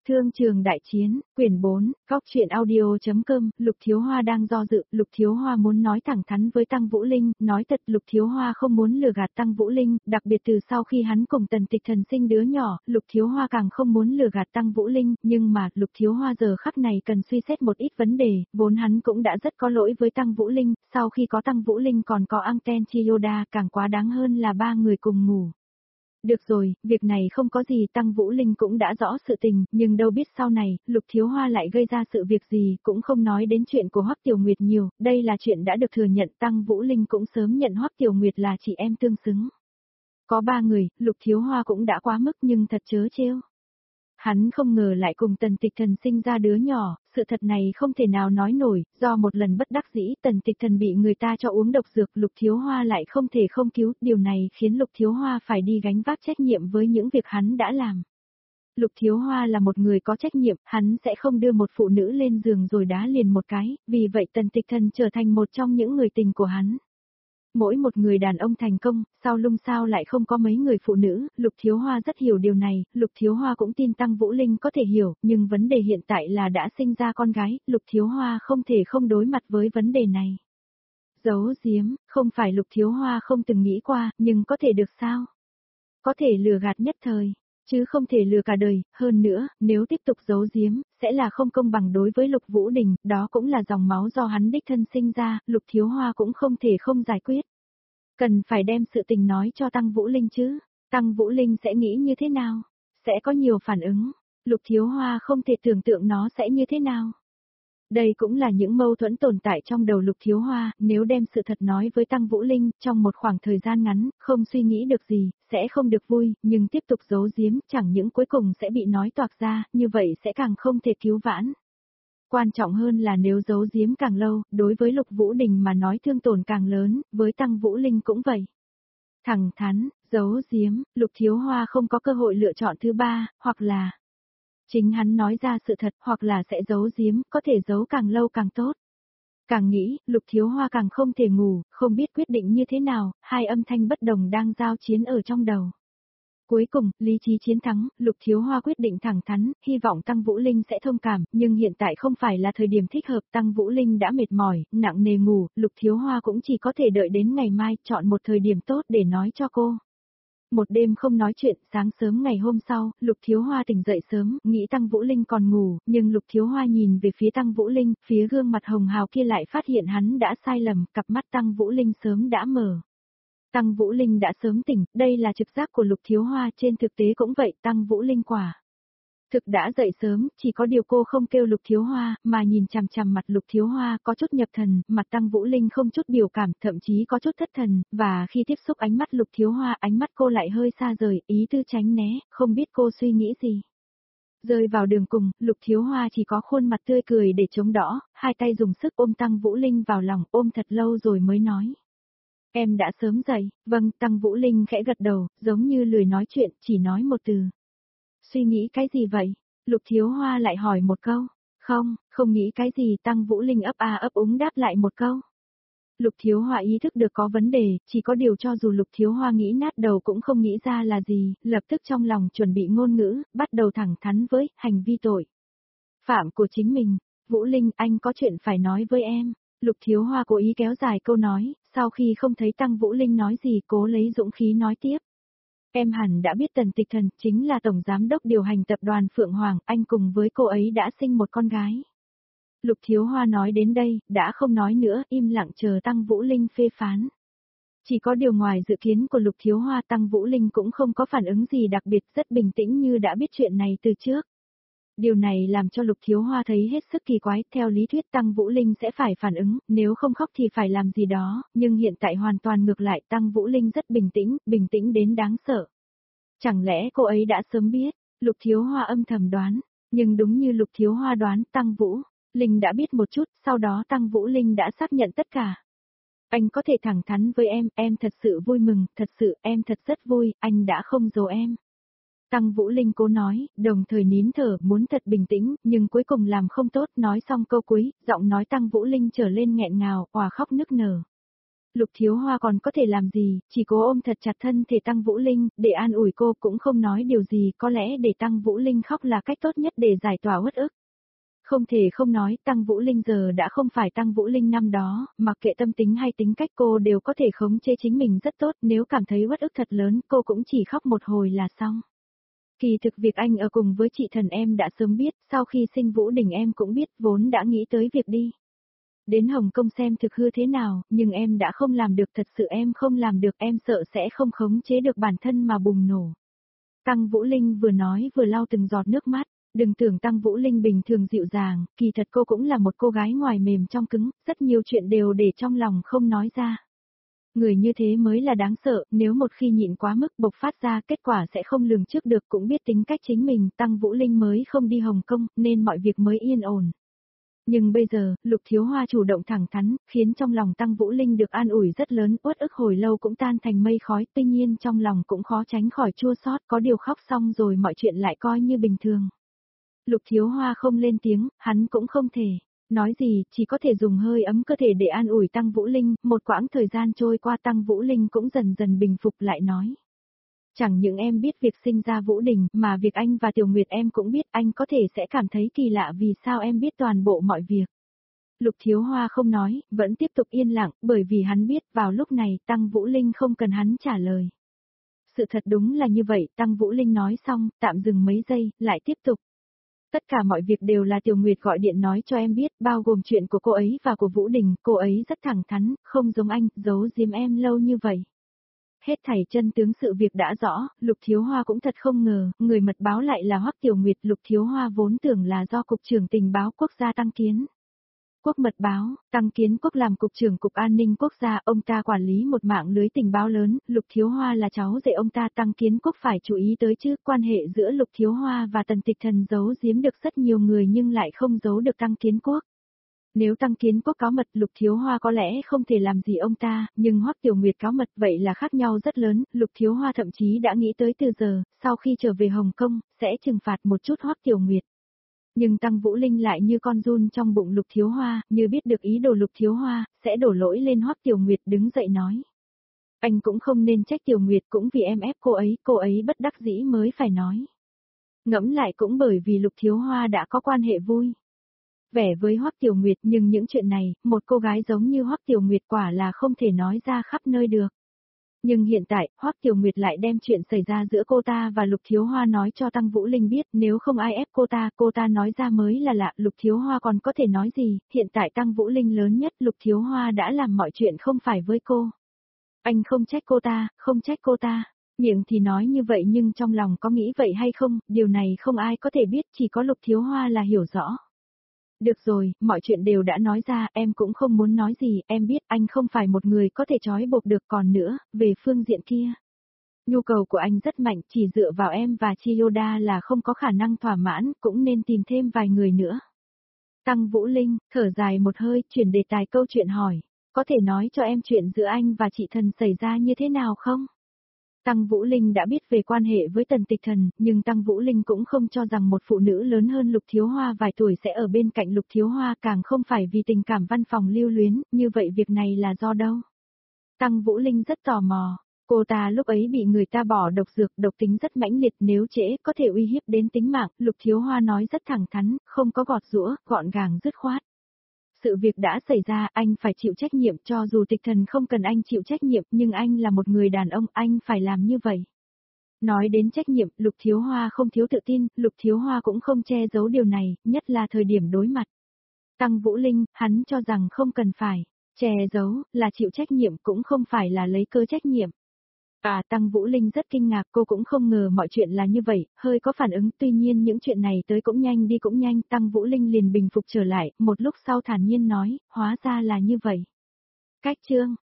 Thương trường đại chiến, quyển 4, góc truyện audio.com, Lục Thiếu Hoa đang do dự, Lục Thiếu Hoa muốn nói thẳng thắn với Tăng Vũ Linh, nói thật Lục Thiếu Hoa không muốn lừa gạt Tăng Vũ Linh, đặc biệt từ sau khi hắn cùng Tần Tịch Thần sinh đứa nhỏ, Lục Thiếu Hoa càng không muốn lừa gạt Tăng Vũ Linh, nhưng mà Lục Thiếu Hoa giờ khắc này cần suy xét một ít vấn đề, vốn hắn cũng đã rất có lỗi với Tăng Vũ Linh, sau khi có Tăng Vũ Linh còn có Anten Chiyoda, càng quá đáng hơn là ba người cùng ngủ. Được rồi, việc này không có gì, Tăng Vũ Linh cũng đã rõ sự tình, nhưng đâu biết sau này, Lục Thiếu Hoa lại gây ra sự việc gì, cũng không nói đến chuyện của Hoắc Tiểu Nguyệt nhiều, đây là chuyện đã được thừa nhận, Tăng Vũ Linh cũng sớm nhận Hoắc Tiểu Nguyệt là chị em tương xứng. Có ba người, Lục Thiếu Hoa cũng đã quá mức nhưng thật chớ trêu. Hắn không ngờ lại cùng Tần Tịch Thần sinh ra đứa nhỏ, sự thật này không thể nào nói nổi, do một lần bất đắc dĩ Tần Tịch Thần bị người ta cho uống độc dược, Lục Thiếu Hoa lại không thể không cứu, điều này khiến Lục Thiếu Hoa phải đi gánh vác trách nhiệm với những việc hắn đã làm. Lục Thiếu Hoa là một người có trách nhiệm, hắn sẽ không đưa một phụ nữ lên giường rồi đá liền một cái, vì vậy Tần Tịch Thần trở thành một trong những người tình của hắn. Mỗi một người đàn ông thành công, sau lưng sao lại không có mấy người phụ nữ, Lục Thiếu Hoa rất hiểu điều này, Lục Thiếu Hoa cũng tin Tăng Vũ Linh có thể hiểu, nhưng vấn đề hiện tại là đã sinh ra con gái, Lục Thiếu Hoa không thể không đối mặt với vấn đề này. Giấu giếm, không phải Lục Thiếu Hoa không từng nghĩ qua, nhưng có thể được sao? Có thể lừa gạt nhất thời, chứ không thể lừa cả đời, hơn nữa, nếu tiếp tục giấu giếm, sẽ là không công bằng đối với Lục Vũ Đình, đó cũng là dòng máu do hắn đích thân sinh ra, Lục Thiếu Hoa cũng không thể không giải quyết. Cần phải đem sự tình nói cho Tăng Vũ Linh chứ, Tăng Vũ Linh sẽ nghĩ như thế nào? Sẽ có nhiều phản ứng, Lục Thiếu Hoa không thể tưởng tượng nó sẽ như thế nào. Đây cũng là những mâu thuẫn tồn tại trong đầu Lục Thiếu Hoa, nếu đem sự thật nói với Tăng Vũ Linh, trong một khoảng thời gian ngắn, không suy nghĩ được gì, sẽ không được vui, nhưng tiếp tục giấu giếm, chẳng những cuối cùng sẽ bị nói toạc ra, như vậy sẽ càng không thể cứu vãn. Quan trọng hơn là nếu giấu giếm càng lâu, đối với Lục Vũ Đình mà nói thương tổn càng lớn, với Tăng Vũ Linh cũng vậy. Thẳng thắn, giấu giếm, Lục Thiếu Hoa không có cơ hội lựa chọn thứ ba, hoặc là chính hắn nói ra sự thật, hoặc là sẽ giấu giếm, có thể giấu càng lâu càng tốt. Càng nghĩ, Lục Thiếu Hoa càng không thể ngủ, không biết quyết định như thế nào, hai âm thanh bất đồng đang giao chiến ở trong đầu. Cuối cùng, lý trí chiến thắng, Lục Thiếu Hoa quyết định thẳng thắn, hy vọng Tăng Vũ Linh sẽ thông cảm, nhưng hiện tại không phải là thời điểm thích hợp, Tăng Vũ Linh đã mệt mỏi, nặng nề ngủ, Lục Thiếu Hoa cũng chỉ có thể đợi đến ngày mai, chọn một thời điểm tốt để nói cho cô. Một đêm không nói chuyện, sáng sớm ngày hôm sau, Lục Thiếu Hoa tỉnh dậy sớm, nghĩ Tăng Vũ Linh còn ngủ, nhưng Lục Thiếu Hoa nhìn về phía Tăng Vũ Linh, phía gương mặt hồng hào kia lại phát hiện hắn đã sai lầm, cặp mắt Tăng Vũ Linh sớm đã mở. Tăng Vũ Linh đã sớm tỉnh, đây là trực giác của Lục Thiếu Hoa, trên thực tế cũng vậy, Tăng Vũ Linh quả thực đã dậy sớm, chỉ có điều cô không kêu Lục Thiếu Hoa, mà nhìn chằm chằm mặt Lục Thiếu Hoa có chút nhập thần, mặt Tăng Vũ Linh không chút biểu cảm, thậm chí có chút thất thần, và khi tiếp xúc ánh mắt Lục Thiếu Hoa, ánh mắt cô lại hơi xa rời, ý tư tránh né, không biết cô suy nghĩ gì. Rơi vào đường cùng, Lục Thiếu Hoa chỉ có khuôn mặt tươi cười để chống đỡ, hai tay dùng sức ôm Tăng Vũ Linh vào lòng, ôm thật lâu rồi mới nói. Em đã sớm dậy, vâng, Tăng Vũ Linh khẽ gật đầu, giống như lười nói chuyện, chỉ nói một từ. Suy nghĩ cái gì vậy? Lục Thiếu Hoa lại hỏi một câu. Không nghĩ cái gì, Tăng Vũ Linh ấp a ấp úng đáp lại một câu. Lục Thiếu Hoa ý thức được có vấn đề, chỉ có điều cho dù Lục Thiếu Hoa nghĩ nát đầu cũng không nghĩ ra là gì, lập tức trong lòng chuẩn bị ngôn ngữ, bắt đầu thẳng thắn với hành vi tội phạm của chính mình. Vũ Linh, anh có chuyện phải nói với em. Lục Thiếu Hoa cố ý kéo dài câu nói, sau khi không thấy Tăng Vũ Linh nói gì cố lấy dũng khí nói tiếp. Em hẳn đã biết Tần Tịch Thần chính là tổng giám đốc điều hành tập đoàn Phượng Hoàng, anh cùng với cô ấy đã sinh một con gái. Lục Thiếu Hoa nói đến đây, đã không nói nữa, im lặng chờ Tăng Vũ Linh phê phán. Chỉ có điều ngoài dự kiến của Lục Thiếu Hoa, Tăng Vũ Linh cũng không có phản ứng gì đặc biệt, rất bình tĩnh như đã biết chuyện này từ trước. Điều này làm cho Lục Thiếu Hoa thấy hết sức kỳ quái, theo lý thuyết Tăng Vũ Linh sẽ phải phản ứng, nếu không khóc thì phải làm gì đó, nhưng hiện tại hoàn toàn ngược lại, Tăng Vũ Linh rất bình tĩnh đến đáng sợ. Chẳng lẽ cô ấy đã sớm biết? Lục Thiếu Hoa âm thầm đoán, nhưng đúng như Lục Thiếu Hoa đoán, Tăng Vũ Linh đã biết một chút, sau đó Tăng Vũ Linh đã xác nhận tất cả. Anh có thể thẳng thắn với em thật sự vui mừng, thật sự, em thật rất vui, anh đã không giấu em. Tăng Vũ Linh cố nói, đồng thời nín thở, muốn thật bình tĩnh, nhưng cuối cùng làm không tốt, nói xong câu cuối, giọng nói Tăng Vũ Linh trở lên nghẹn ngào, òa khóc nức nở. Lục Thiếu Hoa còn có thể làm gì, chỉ cố ôm thật chặt thân thể Tăng Vũ Linh, để an ủi cô cũng không nói điều gì, có lẽ để Tăng Vũ Linh khóc là cách tốt nhất để giải tỏa uất ức. Không thể không nói, Tăng Vũ Linh giờ đã không phải Tăng Vũ Linh năm đó, mặc kệ tâm tính hay tính cách cô đều có thể khống chế chính mình rất tốt, nếu cảm thấy uất ức thật lớn, cô cũng chỉ khóc một hồi là xong. Kỳ thực việc anh ở cùng với chị Thần em đã sớm biết, sau khi sinh Vũ Đình em cũng biết, vốn đã nghĩ tới việc đi đến Hồng Kông xem thực hư thế nào, nhưng em đã không làm được, thật sự em không làm được, em sợ sẽ không khống chế được bản thân mà bùng nổ. Tăng Vũ Linh vừa nói vừa lau từng giọt nước mắt, đừng tưởng Tăng Vũ Linh bình thường dịu dàng, kỳ thật cô cũng là một cô gái ngoài mềm trong cứng, rất nhiều chuyện đều để trong lòng không nói ra. Người như thế mới là đáng sợ, nếu một khi nhịn quá mức bộc phát ra kết quả sẽ không lường trước được, cũng biết tính cách chính mình, Tăng Vũ Linh mới không đi Hồng Kông, nên mọi việc mới yên ổn. Nhưng bây giờ, Lục Thiếu Hoa chủ động thẳng thắn, khiến trong lòng Tăng Vũ Linh được an ủi rất lớn, uất ức hồi lâu cũng tan thành mây khói, tuy nhiên trong lòng cũng khó tránh khỏi chua xót, có điều khóc xong rồi mọi chuyện lại coi như bình thường. Lục Thiếu Hoa không lên tiếng, hắn cũng không thể nói gì, chỉ có thể dùng hơi ấm cơ thể để an ủi Tăng Vũ Linh, một quãng thời gian trôi qua Tăng Vũ Linh cũng dần dần bình phục lại nói. Chẳng những em biết việc sinh ra Vũ Đình, mà việc anh và Tiểu Nguyệt em cũng biết, anh có thể sẽ cảm thấy kỳ lạ vì sao em biết toàn bộ mọi việc. Lục Thiếu Hoa không nói, vẫn tiếp tục yên lặng, bởi vì hắn biết vào lúc này Tăng Vũ Linh không cần hắn trả lời. Sự thật đúng là như vậy, Tăng Vũ Linh nói xong, tạm dừng mấy giây, lại tiếp tục. Tất cả mọi việc đều là Tiểu Nguyệt gọi điện nói cho em biết, bao gồm chuyện của cô ấy và của Vũ Đình, cô ấy rất thẳng thắn, không giống anh, giấu giếm em lâu như vậy. Hết thảy chân tướng sự việc đã rõ, Lục Thiếu Hoa cũng thật không ngờ, người mật báo lại là Hoắc Tiểu Nguyệt. Lục Thiếu Hoa vốn tưởng là do Cục trưởng Tình báo Quốc gia Tăng Kiến Quốc mật báo, Tăng Kiến Quốc làm Cục trưởng Cục An ninh Quốc gia, ông ta quản lý một mạng lưới tình báo lớn, Lục Thiếu Hoa là cháu rể ông ta, Tăng Kiến Quốc phải chú ý tới chứ, quan hệ giữa Lục Thiếu Hoa và Tần Tịch Thần giấu giếm được rất nhiều người nhưng lại không giấu được Tăng Kiến Quốc. Nếu Tăng Kiến Quốc có mật, Lục Thiếu Hoa có lẽ không thể làm gì ông ta, nhưng Hoắc Tiểu Nguyệt có mật vậy là khác nhau rất lớn, Lục Thiếu Hoa thậm chí đã nghĩ tới từ giờ, sau khi trở về Hồng Kông, sẽ trừng phạt một chút Hoắc Tiểu Nguyệt. Nhưng Tăng Vũ Linh lại như con giun trong bụng Lục Thiếu Hoa, như biết được ý đồ Lục Thiếu Hoa, sẽ đổ lỗi lên Hoắc Tiểu Nguyệt, đứng dậy nói. Anh cũng không nên trách Tiểu Nguyệt, cũng vì em ép cô ấy bất đắc dĩ mới phải nói. Ngẫm lại cũng bởi vì Lục Thiếu Hoa đã có quan hệ vui vẻ với Hoắc Tiểu Nguyệt, nhưng những chuyện này, một cô gái giống như Hoắc Tiểu Nguyệt quả là không thể nói ra khắp nơi được. Nhưng hiện tại, Hoắc Tiểu Nguyệt lại đem chuyện xảy ra giữa cô ta và Lục Thiếu Hoa nói cho Tăng Vũ Linh biết, nếu không ai ép cô ta nói ra mới là lạ, Lục Thiếu Hoa còn có thể nói gì, hiện tại Tăng Vũ Linh lớn nhất, Lục Thiếu Hoa đã làm mọi chuyện không phải với cô. Anh không trách cô ta, miệng thì nói như vậy nhưng trong lòng có nghĩ vậy hay không, điều này không ai có thể biết, chỉ có Lục Thiếu Hoa là hiểu rõ. Được rồi, mọi chuyện đều đã nói ra, em cũng không muốn nói gì, em biết anh không phải một người có thể trói buộc được, còn nữa, về phương diện kia. Nhu cầu của anh rất mạnh, chỉ dựa vào em và Chiyoda là không có khả năng thỏa mãn, cũng nên tìm thêm vài người nữa. Tăng Vũ Linh, thở dài một hơi, chuyển đề tài câu chuyện hỏi, có thể nói cho em chuyện giữa anh và chị Thần xảy ra như thế nào không? Tăng Vũ Linh đã biết về quan hệ với Tần Tịch Thần, nhưng Tăng Vũ Linh cũng không cho rằng một phụ nữ lớn hơn Lục Thiếu Hoa vài tuổi sẽ ở bên cạnh Lục Thiếu Hoa, càng không phải vì tình cảm văn phòng lưu luyến, như vậy việc này là do đâu? Tăng Vũ Linh rất tò mò, cô ta lúc ấy bị người ta bỏ độc dược, độc tính rất mãnh liệt, nếu trễ có thể uy hiếp đến tính mạng, Lục Thiếu Hoa nói rất thẳng thắn, không có gọt giũa, gọn gàng dứt khoát. Sự việc đã xảy ra, anh phải chịu trách nhiệm, cho dù Tịch Thần không cần anh chịu trách nhiệm, nhưng anh là một người đàn ông, anh phải làm như vậy. Nói đến trách nhiệm, Lục Thiếu Hoa không thiếu tự tin, Lục Thiếu Hoa cũng không che giấu điều này, nhất là thời điểm đối mặt. Tăng Vũ Linh, hắn cho rằng không cần phải che giấu, là chịu trách nhiệm, cũng không phải là lấy cơ trách nhiệm. Tăng Vũ Linh rất kinh ngạc, cô cũng không ngờ mọi chuyện là như vậy, hơi có phản ứng, tuy nhiên những chuyện này tới cũng nhanh đi cũng nhanh, Tăng Vũ Linh liền bình phục trở lại, một lúc sau thản nhiên nói, hóa ra là như vậy. Cách chương